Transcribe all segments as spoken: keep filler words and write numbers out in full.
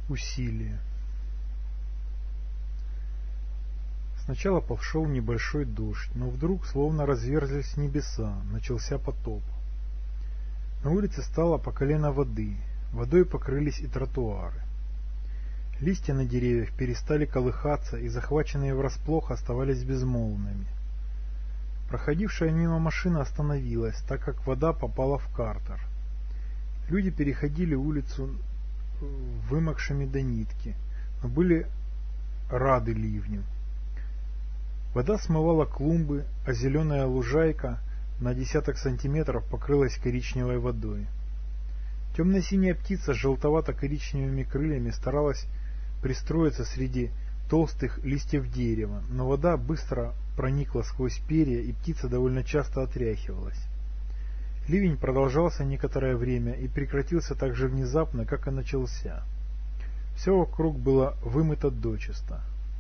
Усилие. Сначала пошел небольшой дождь, но вдруг, словно разверзлись небеса, начался потоп. На улице стало по колено воды, водой покрылись и тротуары. Листья на деревьях перестали колыхаться и, захваченные врасплох, оставались безмолвными. Проходившая мимо машина остановилась, так как вода попала в картер. Люди переходили улицу вымокшими до нитки, но были рады ливню. Вода смывала клумбы, а зеленая лужайка на десяток сантиметров покрылась коричневой водой. Темно-синяя птица с желтовато-коричневыми крыльями старалась пристроиться среди толстых листьев дерева, но вода быстро проникла сквозь перья, и птица довольно часто отряхивалась. Ливень продолжался некоторое время и прекратился так же внезапно, как и начался. Все вокруг было вымыто дочисто.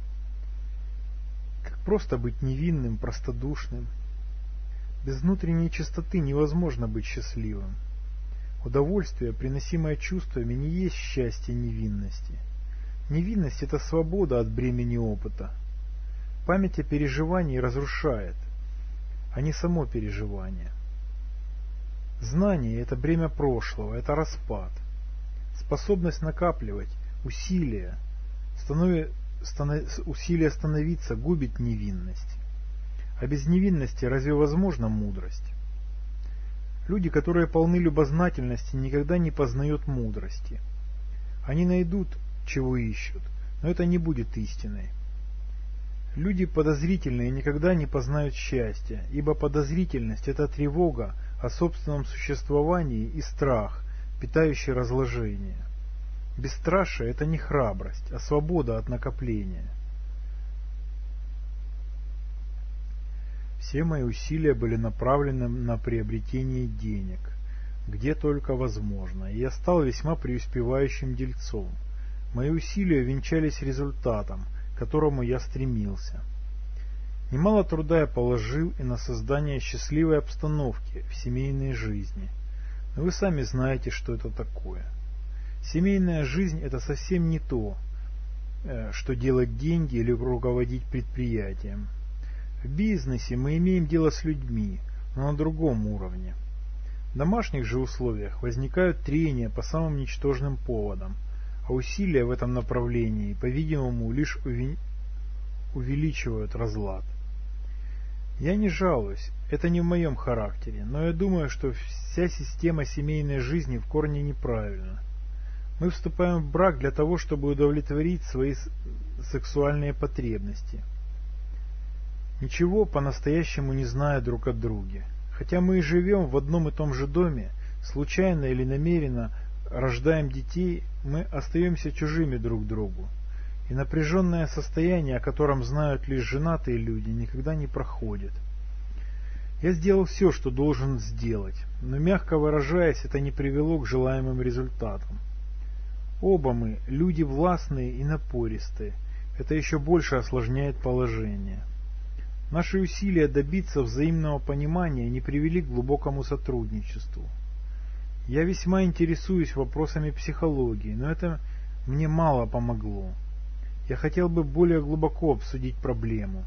Как просто быть невинным, простодушным. Без внутренней чистоты невозможно быть счастливым. Удовольствие, приносимое чувствами, не есть счастье невинности. Невинность – это свобода от бремени опыта. Память о переживании разрушает, а не само переживание. Знание – это бремя прошлого, это распад. Способность накапливать, усилия, станови, станов, усилия становиться губит невинность. А без невинности разве возможна мудрость? Люди, которые полны любознательности, никогда не познают мудрости. Они найдут, чего ищут, но это не будет истиной. Люди подозрительные никогда не познают счастья, ибо подозрительность – это тревога о собственном существовании и страх, питающий разложение. Бесстрашие – это не храбрость, а свобода от накопления. Все мои усилия были направлены на приобретение денег, где только возможно, и я стал весьма преуспевающим дельцом. Мои усилия венчались результатом, к которому я стремился. Немало труда я положил и на создание счастливой обстановки в семейной жизни. Но вы сами знаете, что это такое. Семейная жизнь – это совсем не то, что делать деньги или руководить предприятием. В бизнесе мы имеем дело с людьми, но на другом уровне. В домашних же условиях возникают трения по самым ничтожным поводам, а усилия в этом направлении, по-видимому, лишь увеличивают разлад. Я не жалуюсь, это не в моем характере, но я думаю, что вся система семейной жизни в корне неправильна. Мы вступаем в брак для того, чтобы удовлетворить свои сексуальные потребности, ничего по-настоящему не зная друг о друге. Хотя мы и живем в одном и том же доме, случайно или намеренно рождаем детей, мы остаемся чужими друг другу. И напряженное состояние, о котором знают лишь женатые люди, никогда не проходит. Я сделал все, что должен сделать, но, мягко выражаясь, это не привело к желаемым результатам. Оба мы люди властные и напористые, это еще больше осложняет положение. Наши усилия добиться взаимного понимания не привели к глубокому сотрудничеству. Я весьма интересуюсь вопросами психологии, но это мне мало помогло. Я хотел бы более глубоко обсудить проблему.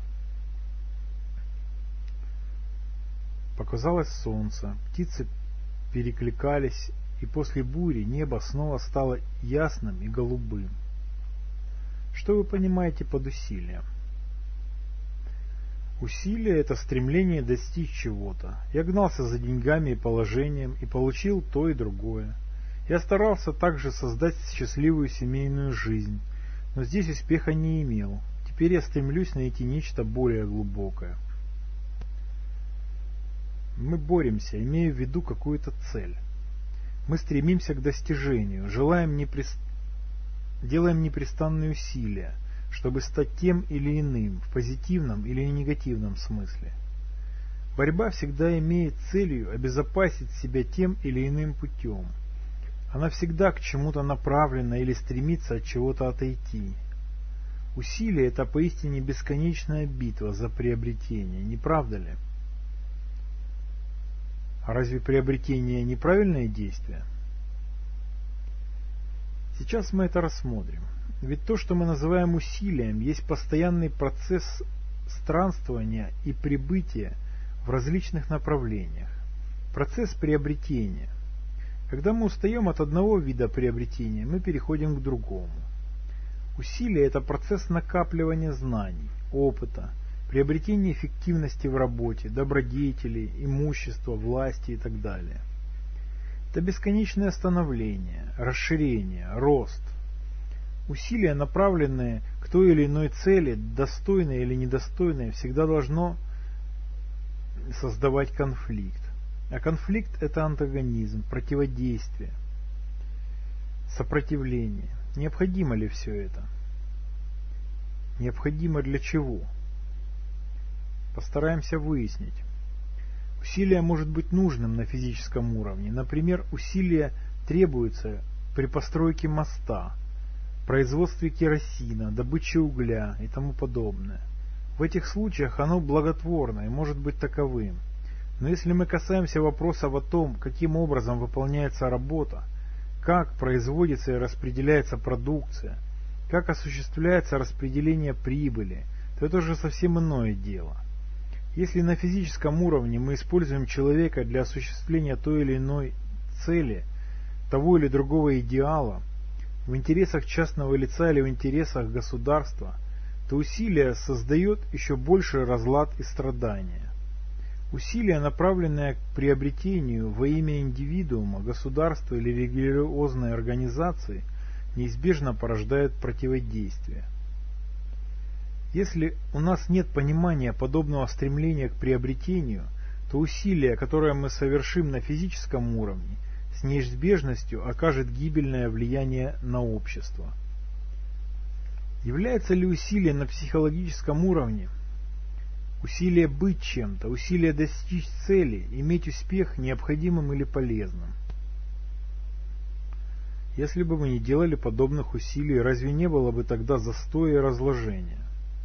Показалось солнце, птицы перекликались, и после бури небо снова стало ясным и голубым. Что вы понимаете под усилием? Усилие – это стремление достичь чего-то. Я гнался за деньгами и положением и получил то и другое. Я старался также создать счастливую семейную жизнь, но здесь успеха не имел. Теперь я стремлюсь найти нечто более глубокое. Мы боремся, имея в виду какую-то цель. Мы стремимся к достижению, желаем непрест... делаем непрестанные усилия, чтобы стать тем или иным, в позитивном или негативном смысле. Борьба всегда имеет целью обезопасить себя тем или иным путем. Она всегда к чему-то направлена или стремится от чего-то отойти. Усилие – это поистине бесконечная битва за приобретение, не правда ли? А разве приобретение неправильное действие? Сейчас мы это рассмотрим. Ведь то, что мы называем усилием, есть постоянный процесс странствования и прибытия в различных направлениях. Процесс приобретения. Когда мы устаем от одного вида приобретения, мы переходим к другому. Усилие – это процесс накапливания знаний, опыта, приобретения эффективности в работе, добродетелей, имущества, власти и так далее. Это бесконечное становление, расширение, рост. Усилия, направленные к той или иной цели, достойное или недостойное, всегда должно создавать конфликт. А конфликт – это антагонизм, противодействие, сопротивление. Необходимо ли все это? Необходимо для чего? Постараемся выяснить. Усилие может быть нужным на физическом уровне. Например, усилие требуется при постройке моста, производстве керосина, добыче угля и тому подобное. В этих случаях оно благотворно и может быть таковым. Но если мы касаемся вопросов о том, каким образом выполняется работа, как производится и распределяется продукция, как осуществляется распределение прибыли, то это уже совсем иное дело. Если на физическом уровне мы используем человека для осуществления той или иной цели, того или другого идеала, в интересах частного лица или в интересах государства, то усилие создает еще больший разлад и страдания. Усилия, направленные к приобретению во имя индивидуума, государства или религиозной организации, неизбежно порождают противодействие. Если у нас нет понимания подобного стремления к приобретению, то усилие, которое мы совершим на физическом уровне, с неизбежностью окажет гибельное влияние на общество. Является ли усилие на психологическом уровне, усилие быть чем-то, усилие достичь цели, иметь успех необходимым или полезным? Если бы мы не делали подобных усилий, разве не было бы тогда застоя и разложения?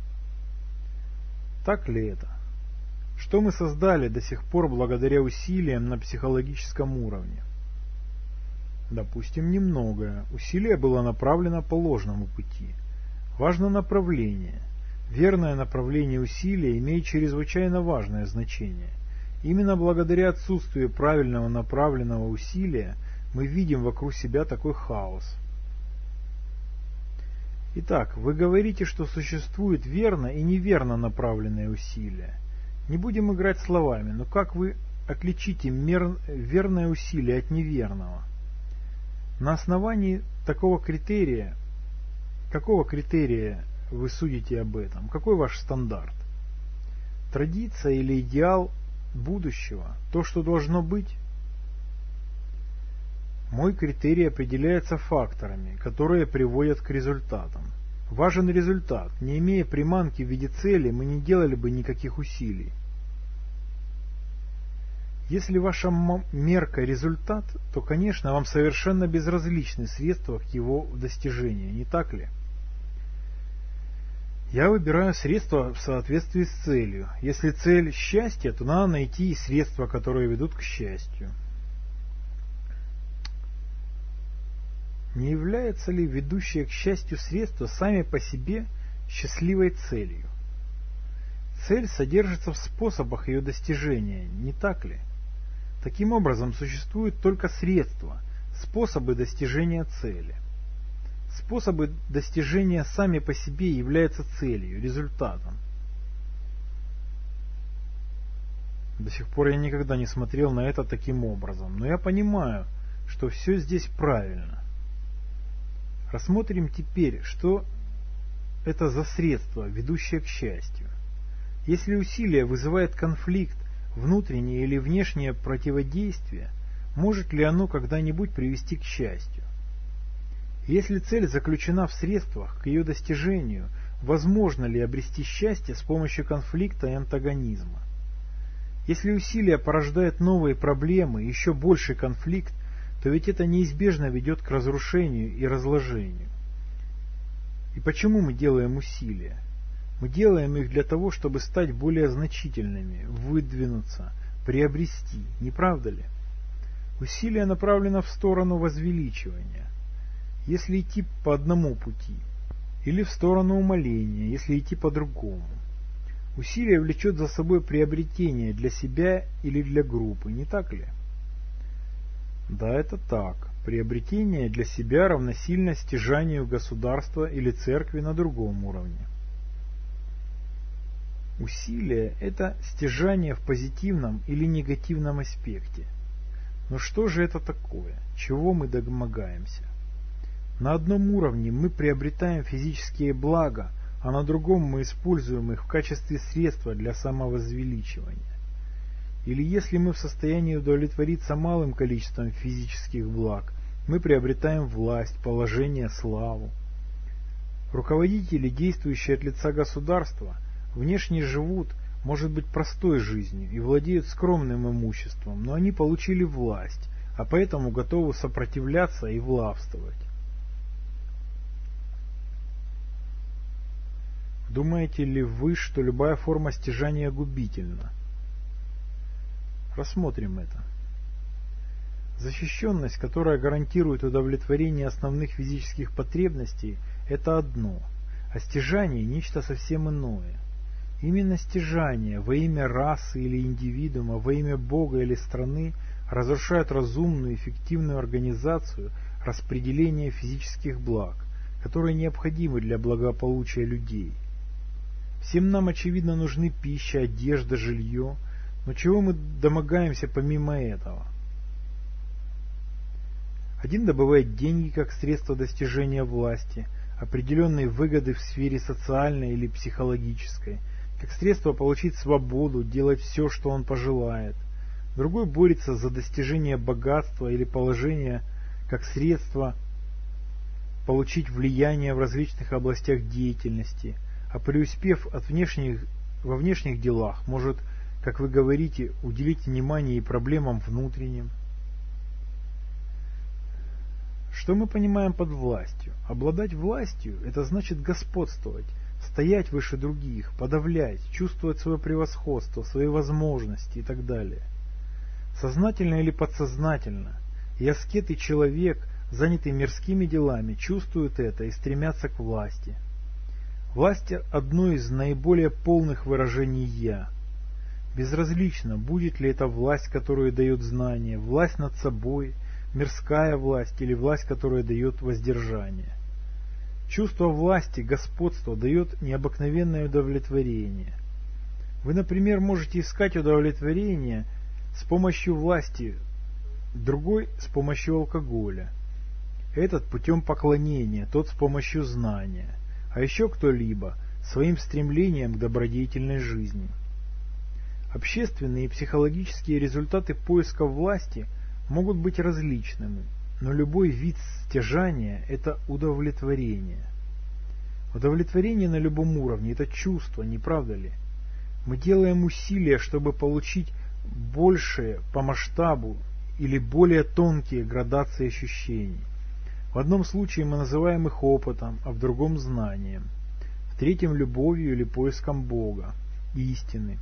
Так ли это? Что мы создали до сих пор благодаря усилиям на психологическом уровне? Допустим, немногое. Усилие было направлено по ложному пути. Важно направление. Верное направление усилия имеет чрезвычайно важное значение. Именно благодаря отсутствию правильного направленного усилия мы видим вокруг себя такой хаос. Итак, вы говорите, что существует верно и неверно направленные усилия. Не будем играть словами, но как вы отличите мер... верное усилие от неверного? На основании такого критерия, какого критерия вы судите об этом? Какой ваш стандарт? Традиция или идеал будущего? То, что должно быть? Мой критерий определяется факторами, которые приводят к результатам. Важен результат. Не имея приманки в виде цели, мы не делали бы никаких усилий. Если ваша мерка – результат, то, конечно, вам совершенно безразличны средства к его достижению, не так ли? Я выбираю средства в соответствии с целью. Если цель – счастье, то надо найти и средства, которые ведут к счастью. Не является ли ведущее к счастью средства сами по себе счастливой целью? Цель содержится в способах ее достижения, не так ли? Таким образом, существуют только средства, способы достижения цели. Способы достижения сами по себе являются целью, результатом. До сих пор я никогда не смотрел на это таким образом, но я понимаю, что все здесь правильно. Рассмотрим теперь, что это за средство, ведущее к счастью. Если усилие вызывает конфликт, внутреннее или внешнее противодействие, может ли оно когда-нибудь привести к счастью? Если цель заключена в средствах к ее достижению, возможно ли обрести счастье с помощью конфликта и антагонизма? Если усилие порождает новые проблемы, еще больший конфликт, то ведь это неизбежно ведет к разрушению и разложению. И почему мы делаем усилия? Мы делаем их для того, чтобы стать более значительными, выдвинуться, приобрести, не правда ли? Усилие направлено в сторону возвеличивания. если идти по одному пути, или в сторону умаления, если идти по другому. Усилие влечет за собой приобретение для себя или для группы, не так ли? Да, это так. Приобретение для себя равносильно стяжанию государства или церкви на другом уровне. Усилие – это стяжание в позитивном или негативном аспекте. Но что же это такое? Чего мы домогаемся? На одном уровне мы приобретаем физические блага, а на другом мы используем их в качестве средства для самовозвеличивания. Или если мы в состоянии удовлетвориться малым количеством физических благ, мы приобретаем власть, положение, славу. Руководители, действующие от лица государства, внешне живут, может быть, простой жизнью и владеют скромным имуществом, но они получили власть, а поэтому готовы сопротивляться и властвовать. Думаете ли вы, что любая форма стяжания губительна? Рассмотрим это. Защищенность, которая гарантирует удовлетворение основных физических потребностей, это одно, а стяжание – нечто совсем иное. Именно стяжание во имя расы или индивидуума, во имя Бога или страны разрушает разумную и эффективную организацию распределения физических благ, которые необходимы для благополучия людей. Всем нам, очевидно, нужны пища, одежда, жилье, но чего мы домогаемся помимо этого? Один добывает деньги как средство достижения власти, определенные выгоды в сфере социальной или психологической, как средство получить свободу, делать все, что он пожелает. Другой борется за достижение богатства или положения как средство получить влияние в различных областях деятельности, а преуспев от внешних, во внешних делах, может, как вы говорите, уделить внимание и проблемам внутренним. Что мы понимаем под властью? Обладать властью – это значит господствовать, стоять выше других, подавлять, чувствовать свое превосходство, свои возможности и так далее. Сознательно или подсознательно, и аскет, и человек, занятый мирскими делами, чувствуют это и стремятся к власти. Власть – одно из наиболее полных выражений «я». Безразлично, будет ли это власть, которую дает знание, власть над собой, мирская власть или власть, которая дает воздержание. Чувство власти, господства дает необыкновенное удовлетворение. Вы, например, можете искать удовлетворение с помощью власти, другой с помощью алкоголя. Этот путем поклонения, тот с помощью знания, а еще кто-либо своим стремлением к добродетельной жизни. Общественные и психологические результаты поиска власти могут быть различными, но любой вид стяжания – это удовлетворение. Удовлетворение на любом уровне – это чувство, не правда ли? Мы делаем усилия, чтобы получить большее по масштабу или более тонкие градации ощущений. В одном случае мы называем их опытом, а в другом – знанием. В третьем – любовью или поиском Бога, истины.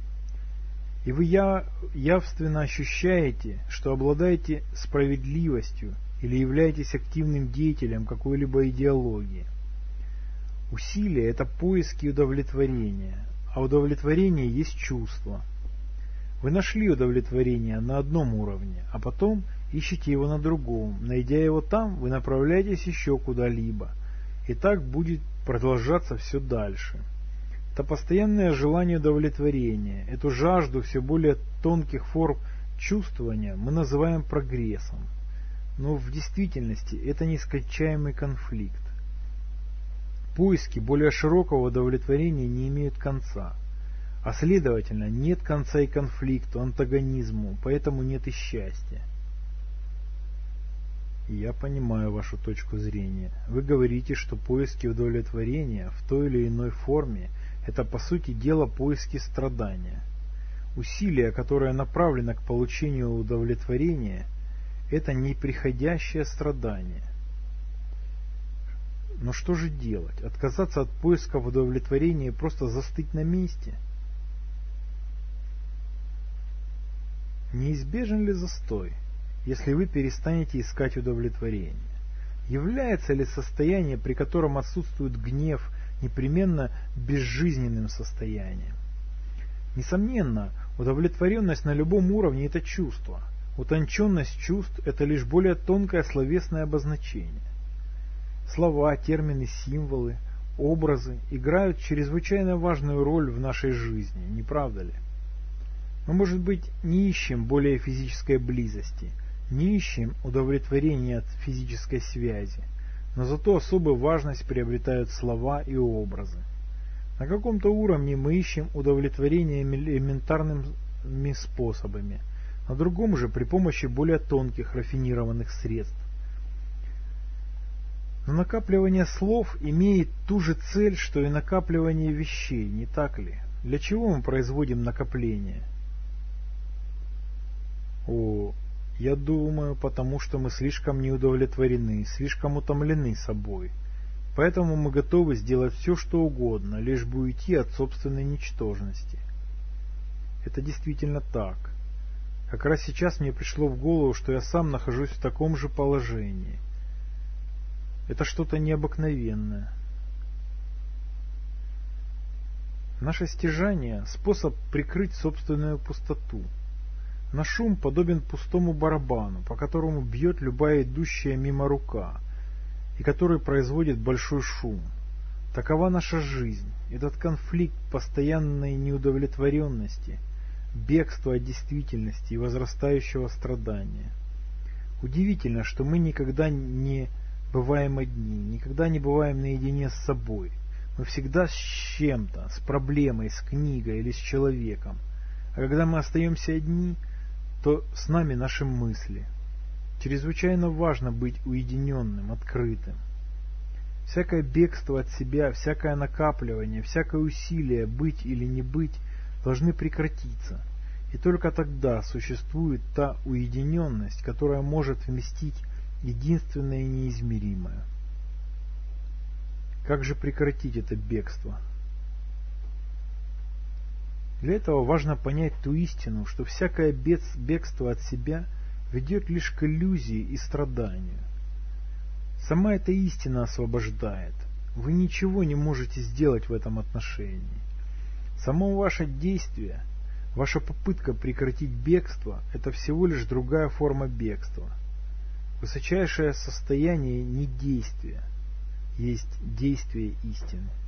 И вы явственно ощущаете, что обладаете справедливостью или являетесь активным деятелем какой-либо идеологии. Усилие – это поиски удовлетворения, а удовлетворение есть чувство. Вы нашли удовлетворение на одном уровне, а потом ищете его на другом. Найдя его там, вы направляетесь еще куда-либо, и так будет продолжаться все дальше. Это постоянное желание удовлетворения, эту жажду все более тонких форм чувствования мы называем прогрессом. Но в действительности это нескончаемый конфликт. Поиски более широкого удовлетворения не имеют конца, а следовательно нет конца и конфликту, антагонизму, поэтому нет и счастья. И я понимаю вашу точку зрения. Вы говорите, что поиски удовлетворения в той или иной форме – это по сути дела поиски страдания. Усилие, которое направлено к получению удовлетворения, это неприходящее страдание. Но что же делать? Отказаться от поиска удовлетворения и просто застыть на месте? Неизбежен ли застой, если вы перестанете искать удовлетворение? Является ли состояние, при котором отсутствует гнев, непременно безжизненным состоянием? Несомненно, удовлетворенность на любом уровне – это чувство. Утонченность чувств – это лишь более тонкое словесное обозначение. Слова, термины, символы, образы играют чрезвычайно важную роль в нашей жизни, не правда ли? Мы, может быть, не ищем более физической близости, не ищем удовлетворения от физической связи, но зато особую важность приобретают слова и образы. На каком-то уровне мы ищем удовлетворение элементарными способами, на другом же при помощи более тонких, рафинированных средств. Но накапливание слов имеет ту же цель, что и накапливание вещей, не так ли? Для чего мы производим накопление? О, я думаю, потому что мы слишком неудовлетворены, слишком утомлены собой. Поэтому мы готовы сделать все, что угодно, лишь бы уйти от собственной ничтожности. Это действительно так. Как раз сейчас мне пришло в голову, что я сам нахожусь в таком же положении. Это что-то необыкновенное. Наше стяжание – способ прикрыть собственную пустоту. Наш шум подобен пустому барабану, по которому бьет любая идущая мимо рука, и который производит большой шум. Такова наша жизнь, этот конфликт постоянной неудовлетворенности, бегство от действительности и возрастающего страдания. Удивительно, что мы никогда не бываем одни, никогда не бываем наедине с собой. Мы всегда с чем-то, с проблемой, с книгой или с человеком. А когда мы остаемся одни, то с нами наши мысли. Чрезвычайно важно быть уединенным, открытым. Всякое бегство от себя, всякое накапливание, всякое усилие быть или не быть должны прекратиться. И только тогда существует та уединенность, которая может вместить единственное и неизмеримое. Как же прекратить это бегство? Для этого важно понять ту истину, что всякое бегство от себя ведет лишь к иллюзии и страданию. Сама эта истина освобождает. Вы ничего не можете сделать в этом отношении. Само ваше действие, ваша попытка прекратить бегство – это всего лишь другая форма бегства. Высочайшее состояние недействия есть действие истины.